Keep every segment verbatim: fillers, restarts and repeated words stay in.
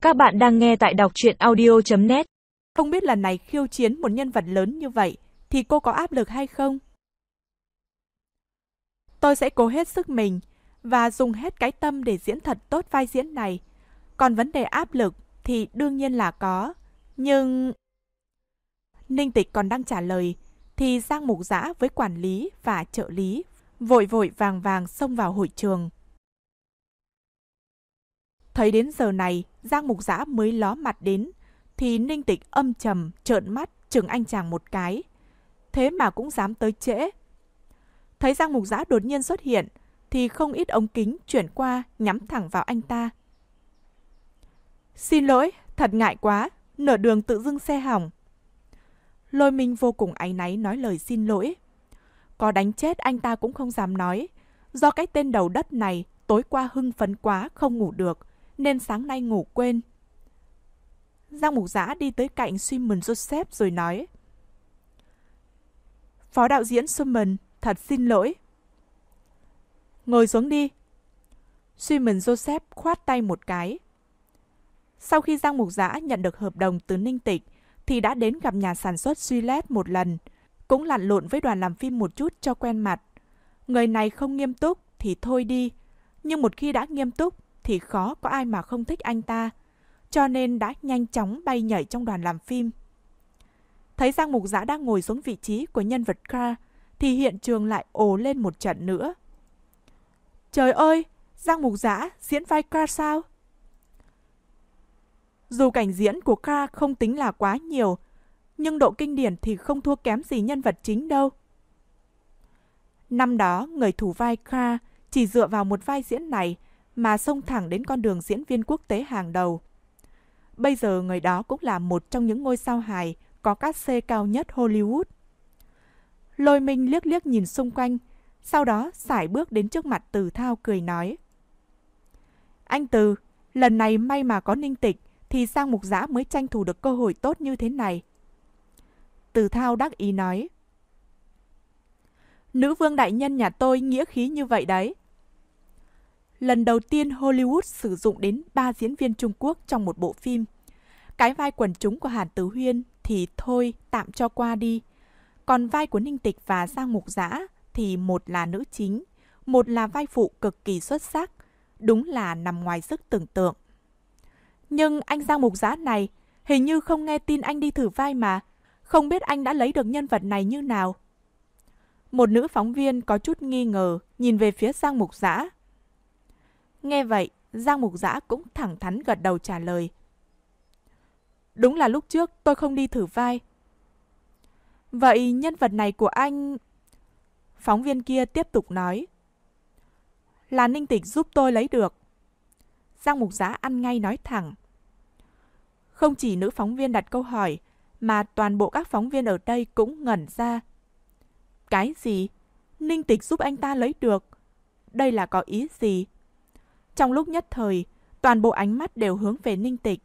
Các bạn đang nghe tại đọc truyện audio chấm net. Không biết lần này khiêu chiến một nhân vật lớn như vậy thì cô có áp lực hay không? Tôi sẽ cố hết sức mình và dùng hết cái tâm để diễn thật tốt vai diễn này. Còn vấn đề áp lực thì đương nhiên là có. Nhưng... Ninh Tịch còn đang trả lời thì Giang Mục Dã với quản lý và trợ lý vội vội vàng vàng xông vào hội trường. Thấy đến giờ này Giang Mục Dã mới ló mặt đến thì Ninh Tịch âm trầm trợn mắt chừng anh chàng một cái. Thế mà cũng dám tới trễ. Thấy Giang Mục Dã đột nhiên xuất hiện thì không ít ống kính chuyển qua nhắm thẳng vào anh ta. Xin lỗi, thật ngại quá, nửa đường tự dưng xe hỏng. Lôi Minh vô cùng áy náy nói lời xin lỗi. Có đánh chết anh ta cũng không dám nói. Do cái tên đầu đất này tối qua hưng phấn quá không ngủ được nên sáng nay ngủ quên. Giang Mục Dã đi tới cạnh Simon Joseph rồi nói: Phó đạo diễn Simon, thật xin lỗi. Ngồi xuống đi. Simon Joseph khoát tay một cái. Sau khi Giang Mục Dã nhận được hợp đồng từ Ninh Tịch thì đã đến gặp nhà sản xuất Gillette một lần, cũng lặn lộn với đoàn làm phim một chút cho quen mặt. Người này không nghiêm túc thì thôi đi, nhưng một khi đã nghiêm túc thì khó có ai mà không thích anh ta, cho nên đã nhanh chóng bay nhảy trong đoàn làm phim. Thấy Giang Mục Dã đang ngồi xuống vị trí của nhân vật Kra thì hiện trường lại ồ lên một trận nữa. Trời ơi, Giang Mục Dã diễn vai Kra sao? Dù cảnh diễn của Kra không tính là quá nhiều, nhưng độ kinh điển thì không thua kém gì nhân vật chính đâu. Năm đó, người thủ vai Kra chỉ dựa vào một vai diễn này mà xông thẳng đến con đường diễn viên quốc tế hàng đầu. Bây giờ người đó cũng là một trong những ngôi sao hài có cát xê cao nhất Hollywood. Lôi Minh liếc liếc nhìn xung quanh, sau đó sải bước đến trước mặt Từ Thao cười nói: Anh Từ, lần này may mà có Ninh Tịch thì Giang Mục Dã mới tranh thủ được cơ hội tốt như thế này. Từ Thao đắc ý nói: Nữ vương đại nhân nhà tôi nghĩa khí như vậy đấy. Lần đầu tiên Hollywood sử dụng đến ba diễn viên Trung Quốc trong một bộ phim. Cái vai quần chúng của Hàn Tử Huyên thì thôi tạm cho qua đi. Còn vai của Ninh Tịch và Giang Mục Dã thì một là nữ chính, một là vai phụ cực kỳ xuất sắc. Đúng là nằm ngoài sức tưởng tượng. Nhưng anh Giang Mục Dã này hình như không nghe tin anh đi thử vai mà. Không biết anh đã lấy được nhân vật này như nào. Một nữ phóng viên có chút nghi ngờ nhìn về phía Giang Mục Dã. Nghe vậy, Giang Mục Dã cũng thẳng thắn gật đầu trả lời: Đúng là lúc trước tôi không đi thử vai. Vậy nhân vật này của anh... Phóng viên kia tiếp tục nói: Là Ninh Tịch giúp tôi lấy được. Giang Mục Dã ăn ngay nói thẳng. Không chỉ nữ phóng viên đặt câu hỏi, mà toàn bộ các phóng viên ở đây cũng ngẩn ra. Cái gì? Ninh Tịch giúp anh ta lấy được? Đây là có ý gì? Trong lúc nhất thời, toàn bộ ánh mắt đều hướng về Ninh Tịch.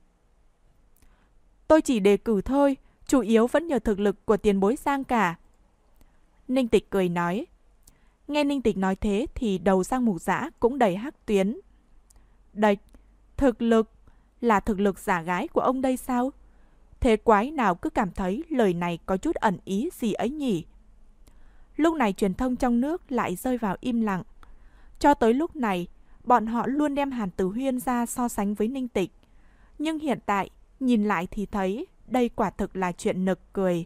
Tôi chỉ đề cử thôi, chủ yếu vẫn nhờ thực lực của tiền bối Giang cả. Ninh Tịch cười nói. Nghe Ninh Tịch nói thế thì đầu Giang Mục Dã cũng đầy hắc tuyến. Đệch, thực lực là thực lực giả gái của ông đây sao? Thế quái nào cứ cảm thấy lời này có chút ẩn ý gì ấy nhỉ? Lúc này truyền thông trong nước lại rơi vào im lặng. Cho tới lúc này, bọn họ luôn đem Hàn Tử Huyên ra so sánh với Ninh Tịch. Nhưng hiện tại, nhìn lại thì thấy đây quả thực là chuyện nực cười.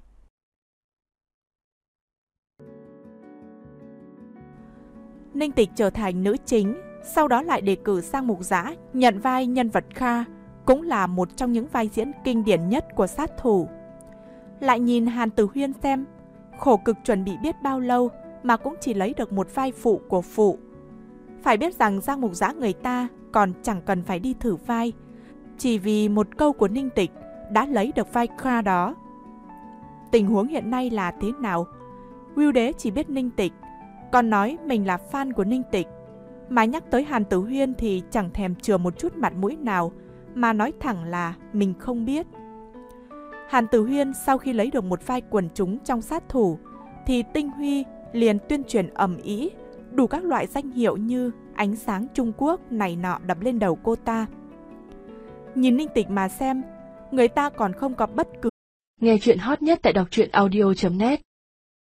Ninh Tịch trở thành nữ chính, sau đó lại đề cử Giang Mục Dã nhận vai nhân vật Kha, cũng là một trong những vai diễn kinh điển nhất của sát thủ. Lại nhìn Hàn Tử Huyên xem, khổ cực chuẩn bị biết bao lâu mà cũng chỉ lấy được một vai phụ của phụ. Phải biết rằng Giang Mục Dã người ta còn chẳng cần phải đi thử vai, chỉ vì một câu của Ninh Tịch đã lấy được vai Kha đó. Tình huống hiện nay là thế nào? Vưu Đế chỉ biết Ninh Tịch, còn nói mình là fan của Ninh Tịch, mà nhắc tới Hàn Tử Huyên thì chẳng thèm chừa một chút mặt mũi nào, mà nói thẳng là mình không biết. Hàn Tử Huyên sau khi lấy được một vai quần chúng trong sát thủ thì Tinh Huy liền tuyên truyền ầm ĩ, đủ các loại danh hiệu như ánh sáng Trung Quốc này nọ đập lên đầu cô ta. Nhìn Ninh Tịch mà xem, người ta còn không có bất cứ. Nghe chuyện hot nhất tại đọc truyện audio chấm net